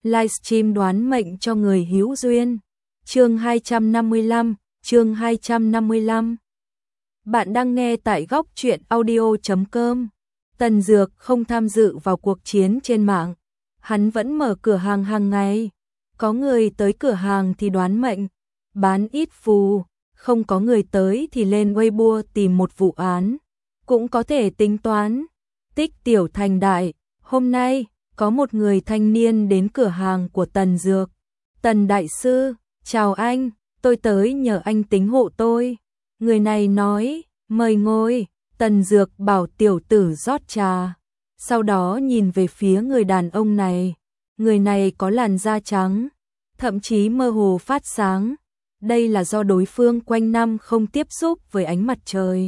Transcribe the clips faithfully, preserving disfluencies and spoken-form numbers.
livestream đoán mệnh cho người hữu duyên. Chương hai trăm năm mươi lăm, chương hai trăm năm mươi lăm. Bạn đang nghe tại góc truyện audio chấm com. Tần Dược không tham dự vào cuộc chiến trên mạng. Hắn vẫn mở cửa hàng hàng ngày. Có người tới cửa hàng thì đoán mệnh, bán ít phù, không có người tới thì lên Weibo tìm một vụ án. Cũng có thể tính toán, tích tiểu thành đại. Hôm nay, có một người thanh niên đến cửa hàng của Tần Dược. Tần đại sư, chào anh, tôi tới nhờ anh tính hộ tôi. Người này nói, mời ngồi. Tần Dược bảo tiểu tử rót trà. Sau đó nhìn về phía người đàn ông này. Người này có làn da trắng, thậm chí mơ hồ phát sáng. Đây là do đối phương quanh năm không tiếp xúc với ánh mặt trời.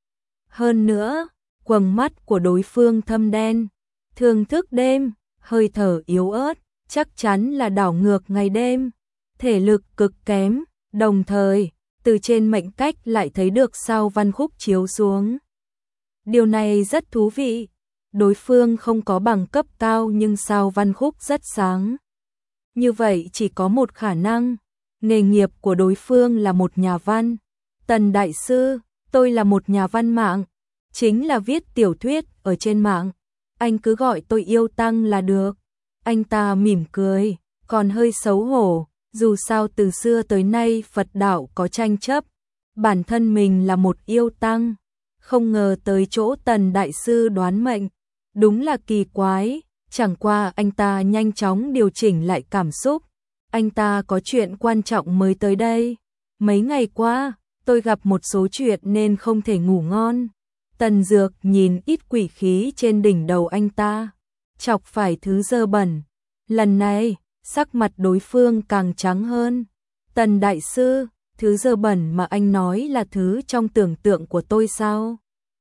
Hơn nữa, quầng mắt của đối phương thâm đen, thường thức đêm, hơi thở yếu ớt, chắc chắn là đảo ngược ngày đêm, thể lực cực kém, đồng thời, từ trên mệnh cách lại thấy được sao văn khúc chiếu xuống. Điều này rất thú vị, đối phương không có bằng cấp cao nhưng sao văn khúc rất sáng. Như vậy chỉ có một khả năng, nghề nghiệp của đối phương là một nhà văn. Tần đại sư, tôi là một nhà văn mạng, chính là viết tiểu thuyết ở trên mạng. Anh cứ gọi tôi Yêu Tăng là được. Anh ta mỉm cười, còn hơi xấu hổ, dù sao từ xưa tới nay Phật đạo có tranh chấp. Bản thân mình là một yêu tăng, không ngờ tới chỗ Tần đại sư đoán mệnh. Đúng là kỳ quái, chẳng qua anh ta nhanh chóng điều chỉnh lại cảm xúc. Anh ta có chuyện quan trọng mới tới đây. Mấy ngày qua, tôi gặp một số chuyện nên không thể ngủ ngon. Tần Dược nhìn ít quỷ khí trên đỉnh đầu anh ta, chọc phải thứ dơ bẩn. Lần này, sắc mặt đối phương càng trắng hơn. Tần đại sư, thứ dơ bẩn mà anh nói là thứ trong tưởng tượng của tôi sao?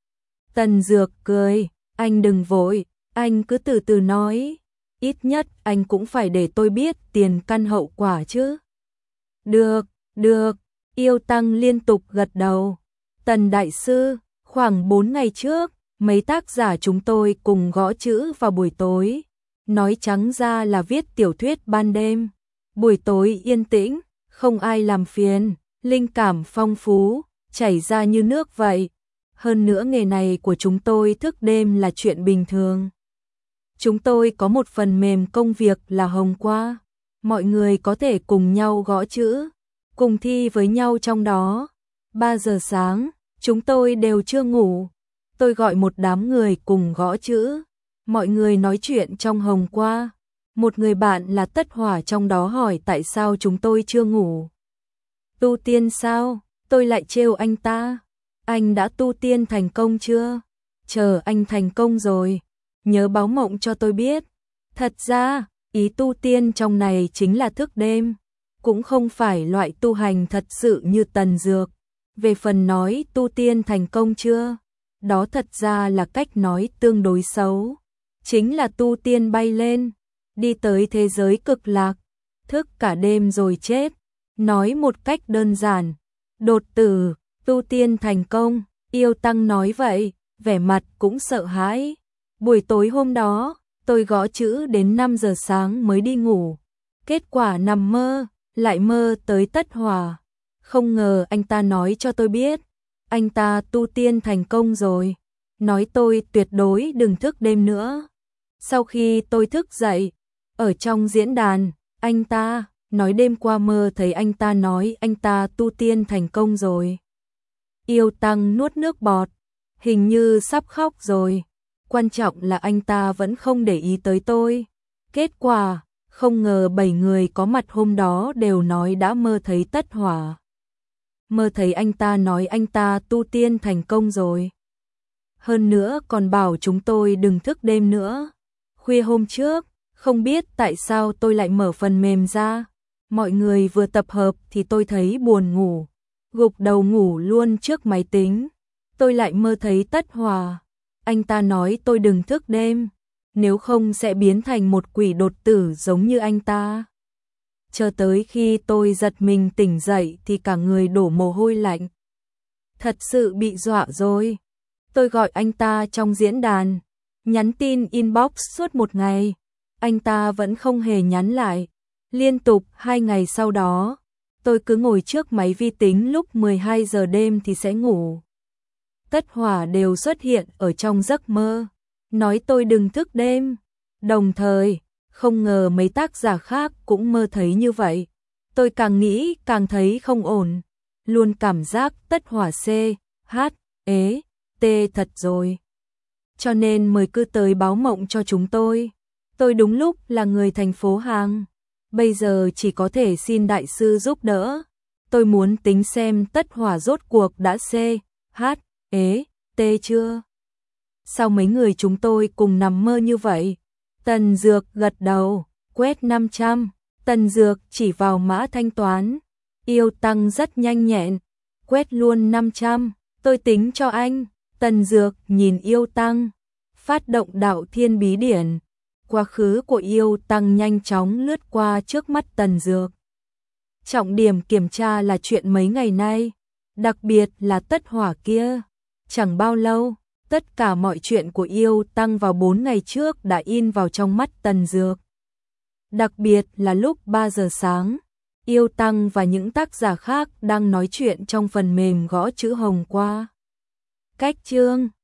Tần Dược cười, anh đừng vội, anh cứ từ từ nói. Ít nhất anh cũng phải để tôi biết tiền căn hậu quả chứ. Được, được, yêu tăng liên tục gật đầu. Tần đại sư, khoảng bốn ngày trước, mấy tác giả chúng tôi cùng gõ chữ vào buổi tối. Nói trắng ra là viết tiểu thuyết ban đêm. Buổi tối yên tĩnh, không ai làm phiền, linh cảm phong phú, chảy ra như nước vậy. Hơn nữa nghề này của chúng tôi thức đêm là chuyện bình thường. Chúng tôi có một phần mềm công việc là Hồng Qua. Mọi người có thể cùng nhau gõ chữ, cùng thi với nhau trong đó. ba giờ sáng, chúng tôi đều chưa ngủ. Tôi gọi một đám người cùng gõ chữ. Mọi người nói chuyện trong Hồng Qua. Một người bạn là Tất Hỏa trong đó hỏi tại sao chúng tôi chưa ngủ. Tu tiên sao? Tôi lại trêu anh ta. Anh đã tu tiên thành công chưa? Chờ anh thành công rồi, nhớ báo mộng cho tôi biết. Thật ra, ý tu tiên trong này chính là thức đêm, cũng không phải loại tu hành thật sự như Tần Dược. Về phần nói tu tiên thành công chưa, đó thật ra là cách nói tương đối xấu. Chính là tu tiên bay lên, đi tới thế giới cực lạc, thức cả đêm rồi chết. Nói một cách đơn giản, đột tử, tu tiên thành công. Yêu tăng nói vậy, vẻ mặt cũng sợ hãi. Buổi tối hôm đó, tôi gõ chữ đến năm giờ sáng mới đi ngủ. Kết quả nằm mơ, lại mơ tới Tất Hỏa. Không ngờ anh ta nói cho tôi biết, anh ta tu tiên thành công rồi. Nói tôi tuyệt đối đừng thức đêm nữa. Sau khi tôi thức dậy, ở trong diễn đàn, anh ta nói đêm qua mơ thấy anh ta nói anh ta tu tiên thành công rồi. Yêu tăng nuốt nước bọt, hình như sắp khóc rồi. Quan trọng là anh ta vẫn không để ý tới tôi. Kết quả, không ngờ bảy người có mặt hôm đó đều nói đã mơ thấy Tất Hỏa. Mơ thấy anh ta nói anh ta tu tiên thành công rồi. Hơn nữa còn bảo chúng tôi đừng thức đêm nữa. Khuya hôm trước, không biết tại sao tôi lại mở phần mềm ra. Mọi người vừa tập hợp thì tôi thấy buồn ngủ, gục đầu ngủ luôn trước máy tính. Tôi lại mơ thấy Tất Hỏa. Anh ta nói tôi đừng thức đêm, nếu không sẽ biến thành một quỷ đột tử giống như anh ta. Chờ tới khi tôi giật mình tỉnh dậy thì cả người đổ mồ hôi lạnh. Thật sự bị dọa rồi. Tôi gọi anh ta trong diễn đàn, nhắn tin inbox suốt một ngày. anh ta vẫn không hề nhắn lại. Liên tục hai ngày sau đó, tôi cứ ngồi trước máy vi tính lúc mười hai giờ đêm thì sẽ ngủ. Tất Hỏa đều xuất hiện ở trong giấc mơ, nói tôi đừng thức đêm. Đồng thời, không ngờ mấy tác giả khác cũng mơ thấy như vậy. Tôi càng nghĩ càng thấy không ổn, luôn cảm giác Tất Hỏa C, H, ế, T thật rồi. Cho nên mời cứ tới báo mộng cho chúng tôi. Tôi đúng lúc là người thành phố Hàng, bây giờ chỉ có thể xin đại sư giúp đỡ. Tôi muốn tính xem Tất Hỏa rốt cuộc đã C, H, ế, T chưa. Sao mấy người chúng tôi cùng nằm mơ như vậy? Tần Dược gật đầu, quét năm trăm. Tần Dược chỉ vào mã thanh toán. Yêu Tăng rất nhanh nhẹn, quét luôn năm trăm. Tôi tính cho anh. Tần Dược nhìn Yêu Tăng, phát động đạo thiên bí điển. Quá khứ của Yêu Tăng nhanh chóng lướt qua trước mắt Tần Dược. Trọng điểm kiểm tra là chuyện mấy ngày nay, đặc biệt là Tất Hỏa kia. Chẳng bao lâu, tất cả mọi chuyện của Yêu Tăng vào bốn ngày trước đã in vào trong mắt Tần Dược. Đặc biệt là lúc ba giờ sáng, Yêu Tăng và những tác giả khác đang nói chuyện trong phần mềm gõ chữ hồng qua cách chương.